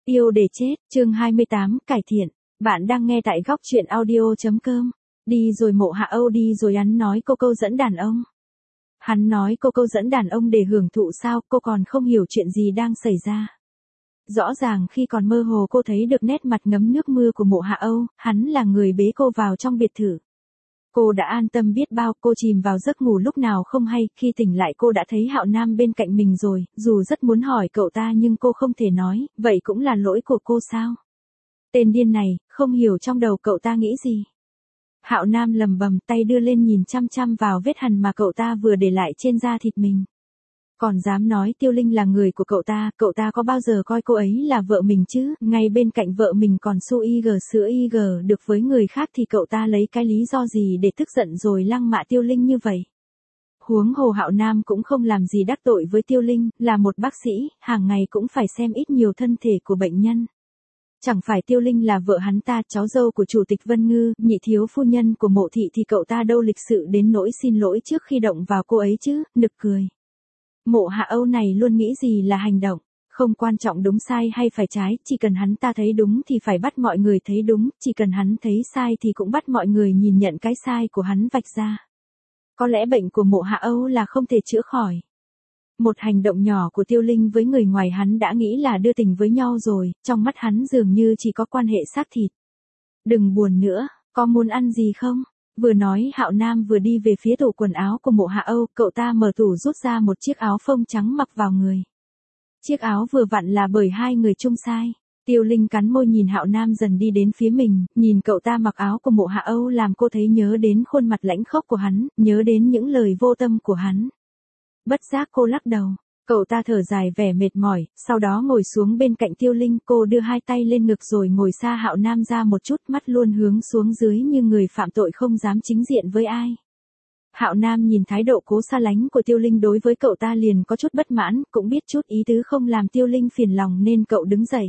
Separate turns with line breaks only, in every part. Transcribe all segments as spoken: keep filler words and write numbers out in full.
Yêu để chết, chương hai mươi tám, cải thiện. Bạn đang nghe tại góc truyện audio.com. Đi rồi Mộ Hạ Âu đi rồi hắn nói cô câu dẫn đàn ông. Hắn nói cô câu dẫn đàn ông để hưởng thụ sao, cô còn không hiểu chuyện gì đang xảy ra. Rõ ràng khi còn mơ hồ cô thấy được nét mặt ngấm nước mưa của Mộ Hạ Âu, hắn là người bế cô vào trong biệt thự. Cô đã an tâm biết bao, cô chìm vào giấc ngủ lúc nào không hay, khi tỉnh lại cô đã thấy Hạo Nam bên cạnh mình rồi, dù rất muốn hỏi cậu ta nhưng cô không thể nói, vậy cũng là lỗi của cô sao? Tên điên này, không hiểu trong đầu cậu ta nghĩ gì. Hạo Nam lầm bầm tay đưa lên nhìn chăm chăm vào vết hằn mà cậu ta vừa để lại trên da thịt mình. Còn dám nói Tiêu Linh là người của cậu ta, cậu ta có bao giờ coi cô ấy là vợ mình chứ, ngay bên cạnh vợ mình còn su y gờ sữa y gờ được với người khác thì cậu ta lấy cái lý do gì để tức giận rồi lăng mạ Tiêu Linh như vậy. Huống hồ Hạo Nam cũng không làm gì đắc tội với Tiêu Linh, là một bác sĩ, hàng ngày cũng phải xem ít nhiều thân thể của bệnh nhân. Chẳng phải Tiêu Linh là vợ hắn ta, cháu dâu của Chủ tịch Vân Ngư, nhị thiếu phu nhân của Mộ thị thì cậu ta đâu lịch sự đến nỗi xin lỗi trước khi động vào cô ấy chứ, nực cười. Mộ Hạ Âu này luôn nghĩ gì là hành động, không quan trọng đúng sai hay phải trái, chỉ cần hắn ta thấy đúng thì phải bắt mọi người thấy đúng, chỉ cần hắn thấy sai thì cũng bắt mọi người nhìn nhận cái sai của hắn vạch ra. Có lẽ bệnh của Mộ Hạ Âu là không thể chữa khỏi. Một hành động nhỏ của Tiêu Linh với người ngoài hắn đã nghĩ là đưa tình với nhau rồi, trong mắt hắn dường như chỉ có quan hệ xác thịt. Đừng buồn nữa, có muốn ăn gì không? Vừa nói Hạo Nam vừa đi về phía tủ quần áo của Mộ Hạ Âu, cậu ta mở tủ rút ra một chiếc áo phông trắng mặc vào người. Chiếc áo vừa vặn là bởi hai người chung size. Tiêu Linh cắn môi nhìn Hạo Nam dần đi đến phía mình, nhìn cậu ta mặc áo của Mộ Hạ Âu làm cô thấy nhớ đến khuôn mặt lãnh khốc của hắn, nhớ đến những lời vô tâm của hắn. Bất giác cô lắc đầu. Cậu ta thở dài vẻ mệt mỏi, sau đó ngồi xuống bên cạnh Tiêu Linh, cô đưa hai tay lên ngực rồi ngồi xa Hạo Nam ra một chút, mắt luôn hướng xuống dưới như người phạm tội không dám chính diện với ai. Hạo Nam nhìn thái độ cố xa lánh của Tiêu Linh đối với cậu ta liền có chút bất mãn, cũng biết chút ý tứ không làm Tiêu Linh phiền lòng nên cậu đứng dậy.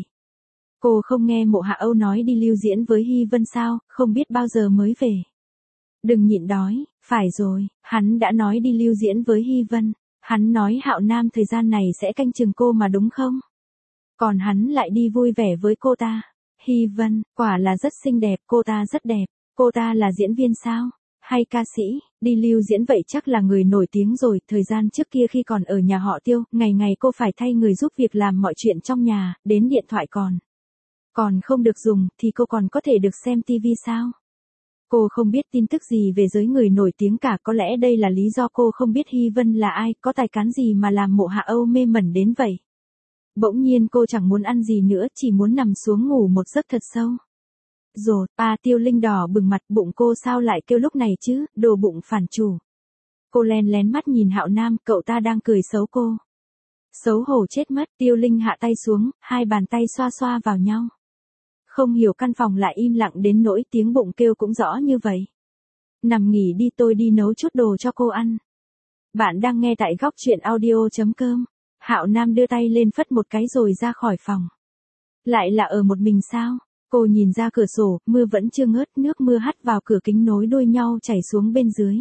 Cô không nghe Mộ Hạ Âu nói đi lưu diễn với Hy Vân sao, không biết bao giờ mới về. Đừng nhịn đói, phải rồi, hắn đã nói đi lưu diễn với Hy Vân. Hắn nói Hạo Nam thời gian này sẽ canh chừng cô mà đúng không? Còn hắn lại đi vui vẻ với cô ta. Hy Vân, quả là rất xinh đẹp, cô ta rất đẹp. Cô ta là diễn viên sao? Hay ca sĩ? Đi lưu diễn vậy chắc là người nổi tiếng rồi. Thời gian trước kia khi còn ở nhà họ Tiêu, ngày ngày cô phải thay người giúp việc làm mọi chuyện trong nhà, đến điện thoại còn. Còn không được dùng, thì cô còn có thể được xem tivi sao? Cô không biết tin tức gì về giới người nổi tiếng cả, có lẽ đây là lý do cô không biết Hy Vân là ai, có tài cán gì mà làm Mộ Hạ Âu mê mẩn đến vậy. Bỗng nhiên cô chẳng muốn ăn gì nữa, chỉ muốn nằm xuống ngủ một giấc thật sâu. Rồi, à Tiêu Linh đỏ bừng mặt, bụng cô sao lại kêu lúc này chứ, đồ bụng phản chủ. Cô len lén mắt nhìn Hạo Nam, cậu ta đang cười xấu cô. Xấu hổ chết mất, Tiêu Linh hạ tay xuống, hai bàn tay xoa xoa vào nhau. Không hiểu căn phòng lại im lặng đến nỗi tiếng bụng kêu cũng rõ như vậy. Nằm nghỉ đi, tôi đi nấu chút đồ cho cô ăn. Bạn đang nghe tại góc truyện audio.com. Hạo Nam đưa tay lên phất một cái rồi ra khỏi phòng. Lại là ở một mình sao? Cô nhìn ra cửa sổ, mưa vẫn chưa ngớt, nước mưa hắt vào cửa kính nối đuôi nhau chảy xuống bên dưới.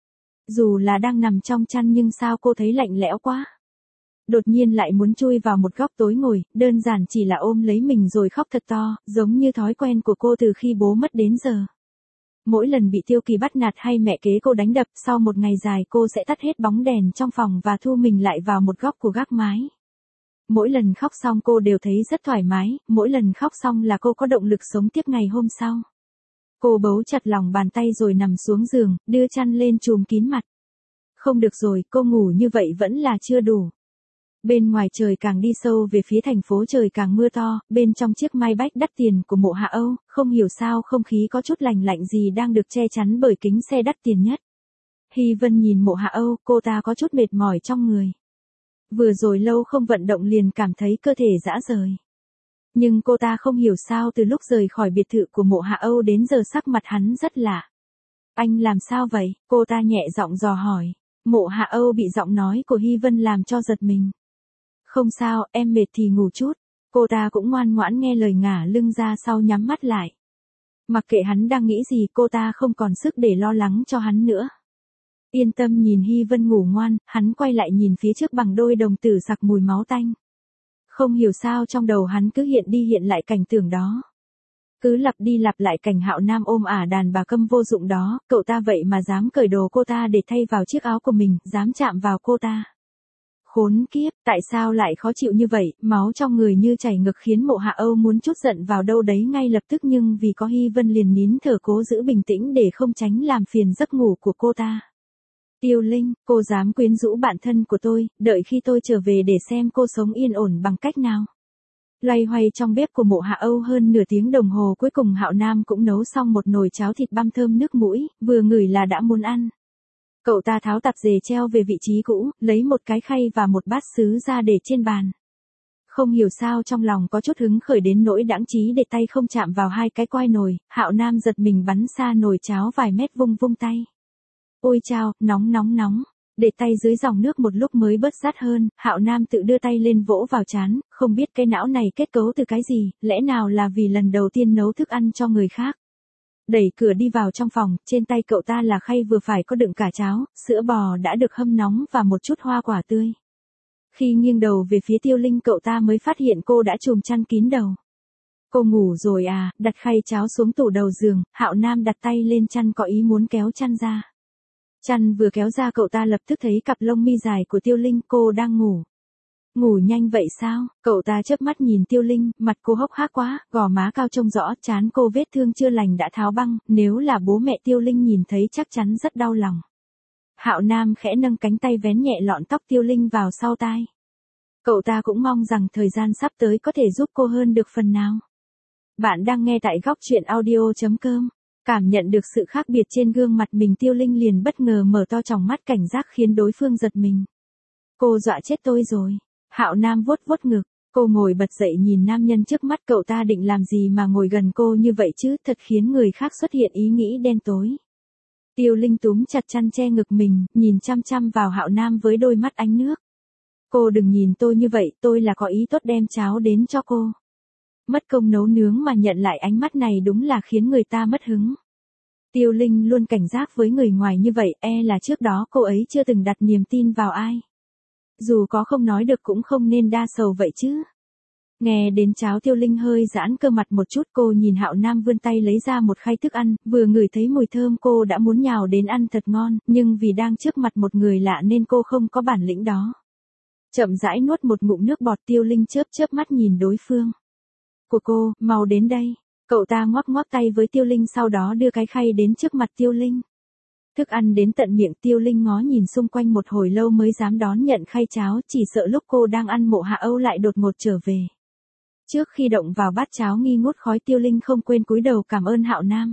Dù là đang nằm trong chăn nhưng sao cô thấy lạnh lẽo quá. Đột nhiên lại muốn chui vào một góc tối ngồi, đơn giản chỉ là ôm lấy mình rồi khóc thật to, giống như thói quen của cô từ khi bố mất đến giờ. Mỗi lần bị Tiêu Kỳ bắt nạt hay mẹ kế cô đánh đập, sau một ngày dài cô sẽ tắt hết bóng đèn trong phòng và thu mình lại vào một góc của gác mái. Mỗi lần khóc xong cô đều thấy rất thoải mái, mỗi lần khóc xong là cô có động lực sống tiếp ngày hôm sau. Cô bấu chặt lòng bàn tay rồi nằm xuống giường, đưa chăn lên trùm kín mặt. Không được rồi, cô ngủ như vậy vẫn là chưa đủ. Bên ngoài trời càng đi sâu về phía thành phố trời càng mưa to, bên trong chiếc Maybach đắt tiền của Mộ Hạ Âu, không hiểu sao không khí có chút lành lạnh gì đang được che chắn bởi kính xe đắt tiền nhất. Hy Vân nhìn Mộ Hạ Âu, cô ta có chút mệt mỏi trong người. Vừa rồi lâu không vận động liền cảm thấy cơ thể rã rời. Nhưng cô ta không hiểu sao từ lúc rời khỏi biệt thự của Mộ Hạ Âu đến giờ sắc mặt hắn rất lạ. Anh làm sao vậy? Cô ta nhẹ giọng dò hỏi. Mộ Hạ Âu bị giọng nói của Hy Vân làm cho giật mình. Không sao, em mệt thì ngủ chút. Cô ta cũng ngoan ngoãn nghe lời ngả lưng ra sau nhắm mắt lại. Mặc kệ hắn đang nghĩ gì, cô ta không còn sức để lo lắng cho hắn nữa. Yên tâm nhìn Hy Vân ngủ ngoan, hắn quay lại nhìn phía trước bằng đôi đồng tử sặc mùi máu tanh. Không hiểu sao trong đầu hắn cứ hiện đi hiện lại cảnh tượng đó. Cứ lặp đi lặp lại cảnh Hạo Nam ôm ả đàn bà câm vô dụng đó, cậu ta vậy mà dám cởi đồ cô ta để thay vào chiếc áo của mình, dám chạm vào cô ta. Khốn kiếp, tại sao lại khó chịu như vậy, máu trong người như chảy ngực khiến Mộ Hạ Âu muốn trút giận vào đâu đấy ngay lập tức, nhưng vì có Hy Vân liền nín thở cố giữ bình tĩnh để không tránh làm phiền giấc ngủ của cô ta. Tiêu Linh, cô dám quyến rũ bạn thân của tôi, đợi khi tôi trở về để xem cô sống yên ổn bằng cách nào. Loay hoay trong bếp của Mộ Hạ Âu hơn nửa tiếng đồng hồ cuối cùng Hạo Nam cũng nấu xong một nồi cháo thịt băm thơm nước mũi, vừa ngửi là đã muốn ăn. Cậu ta tháo tạp dề treo về vị trí cũ, lấy một cái khay và một bát sứ ra để trên bàn. Không hiểu sao trong lòng có chút hứng khởi đến nỗi đãng trí để tay không chạm vào hai cái quai nồi, Hạo Nam giật mình bắn xa nồi cháo vài mét vung vung tay. Ôi chao, nóng nóng nóng. Để tay dưới dòng nước một lúc mới bớt rát hơn, Hạo Nam tự đưa tay lên vỗ vào trán, không biết cái não này kết cấu từ cái gì, lẽ nào là vì lần đầu tiên nấu thức ăn cho người khác. Đẩy cửa đi vào trong phòng, trên tay cậu ta là khay vừa phải có đựng cả cháo, sữa bò đã được hâm nóng và một chút hoa quả tươi. Khi nghiêng đầu về phía Tiêu Linh cậu ta mới phát hiện cô đã trùm chăn kín đầu. Cô ngủ rồi à, đặt khay cháo xuống tủ đầu giường, Hạo Nam đặt tay lên chăn có ý muốn kéo chăn ra. Chăn vừa kéo ra cậu ta lập tức thấy cặp lông mi dài của Tiêu Linh, cô đang ngủ. Ngủ nhanh vậy sao? Cậu ta chớp mắt nhìn Tiêu Linh, mặt cô hốc hác quá, gò má cao trông rõ, trán cô vết thương chưa lành đã tháo băng, nếu là bố mẹ Tiêu Linh nhìn thấy chắc chắn rất đau lòng. Hạo Nam khẽ nâng cánh tay vén nhẹ lọn tóc Tiêu Linh vào sau tai. Cậu ta cũng mong rằng thời gian sắp tới có thể giúp cô hơn được phần nào. Bạn đang nghe tại góc truyện audio chấm com. Cảm nhận được sự khác biệt trên gương mặt mình Tiêu Linh liền bất ngờ mở to tròng mắt cảnh giác khiến đối phương giật mình. Cô dọa chết tôi rồi. Hạo Nam vuốt vuốt ngực, cô ngồi bật dậy nhìn nam nhân trước mắt, cậu ta định làm gì mà ngồi gần cô như vậy chứ, thật khiến người khác xuất hiện ý nghĩ đen tối. Tiêu Linh túm chặt chăn che ngực mình, nhìn chăm chăm vào Hạo Nam với đôi mắt ánh nước. Cô đừng nhìn tôi như vậy, tôi là có ý tốt đem cháo đến cho cô. Mất công nấu nướng mà nhận lại ánh mắt này đúng là khiến người ta mất hứng. Tiêu Linh luôn cảnh giác với người ngoài như vậy, e là trước đó cô ấy chưa từng đặt niềm tin vào ai. Dù có không nói được cũng không nên đa sầu vậy chứ. Nghe đến cháo Tiêu Linh hơi giãn cơ mặt một chút, cô nhìn Hạo Nam vươn tay lấy ra một khay thức ăn, vừa ngửi thấy mùi thơm cô đã muốn nhào đến ăn thật ngon, nhưng vì đang trước mặt một người lạ nên cô không có bản lĩnh đó. Chậm rãi nuốt một ngụm nước bọt, Tiêu Linh chớp chớp mắt nhìn đối phương. Của cô, mau đến đây. Cậu ta ngoắc ngoắc tay với Tiêu Linh sau đó đưa cái khay đến trước mặt Tiêu Linh. Thức ăn đến tận miệng Tiêu Linh ngó nhìn xung quanh một hồi lâu mới dám đón nhận khay cháo, chỉ sợ lúc cô đang ăn Mộ Hạ Âu lại đột ngột trở về. Trước khi động vào bát cháo nghi ngút khói Tiêu Linh không quên cúi đầu cảm ơn Hạo Nam.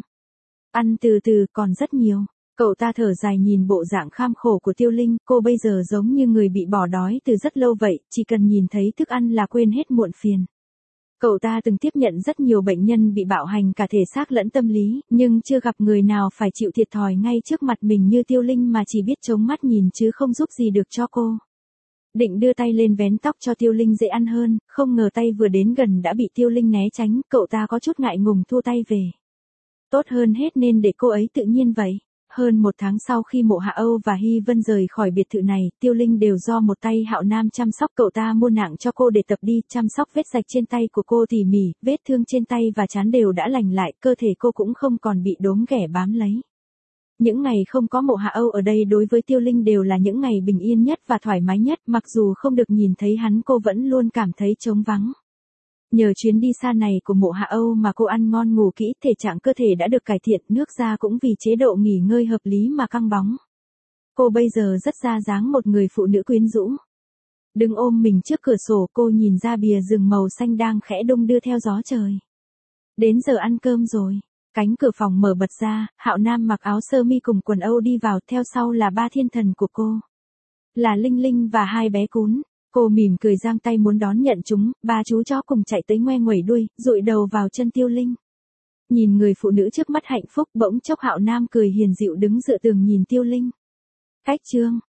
Ăn từ từ, còn rất nhiều. Cậu ta thở dài nhìn bộ dạng kham khổ của Tiêu Linh, cô bây giờ giống như người bị bỏ đói từ rất lâu vậy, chỉ cần nhìn thấy thức ăn là quên hết muộn phiền. Cậu ta từng tiếp nhận rất nhiều bệnh nhân bị bạo hành cả thể xác lẫn tâm lý, nhưng chưa gặp người nào phải chịu thiệt thòi ngay trước mặt mình như Tiêu Linh mà chỉ biết trống mắt nhìn chứ không giúp gì được cho cô. Định đưa tay lên vén tóc cho Tiêu Linh dễ ăn hơn, không ngờ tay vừa đến gần đã bị Tiêu Linh né tránh, cậu ta có chút ngại ngùng thua tay về. Tốt hơn hết nên để cô ấy tự nhiên vậy. Hơn một tháng sau khi Mộ Hạ Âu và Hy Vân rời khỏi biệt thự này, Tiêu Linh đều do một tay Hạo Nam chăm sóc, cậu ta mua nạng cho cô để tập đi, chăm sóc vết rạch trên tay của cô tỉ mỉ, vết thương trên tay và trán đều đã lành lại, cơ thể cô cũng không còn bị đốm ghẻ bám lấy. Những ngày không có Mộ Hạ Âu ở đây đối với Tiêu Linh đều là những ngày bình yên nhất và thoải mái nhất, mặc dù không được nhìn thấy hắn cô vẫn luôn cảm thấy trống vắng. Nhờ chuyến đi xa này của Mộ Hạ Âu mà cô ăn ngon ngủ kỹ, thể trạng cơ thể đã được cải thiện, nước da cũng vì chế độ nghỉ ngơi hợp lý mà căng bóng. Cô bây giờ rất ra dáng một người phụ nữ quyến rũ. Đứng ôm mình trước cửa sổ, cô nhìn ra bìa rừng màu xanh đang khẽ đung đưa theo gió trời. Đến giờ ăn cơm rồi. Cánh cửa phòng mở bật ra, Hạo Nam mặc áo sơ mi cùng quần Âu đi vào, theo sau là ba thiên thần của cô. Là Linh Linh và hai bé cún. Cô mỉm cười giang tay muốn đón nhận chúng, ba chú chó cùng chạy tới ngoe nguẩy đuôi, dụi đầu vào chân Tiêu Linh. Nhìn người phụ nữ trước mắt hạnh phúc, bỗng chốc Hạo Nam cười hiền dịu đứng dựa tường nhìn Tiêu Linh. Cách chương,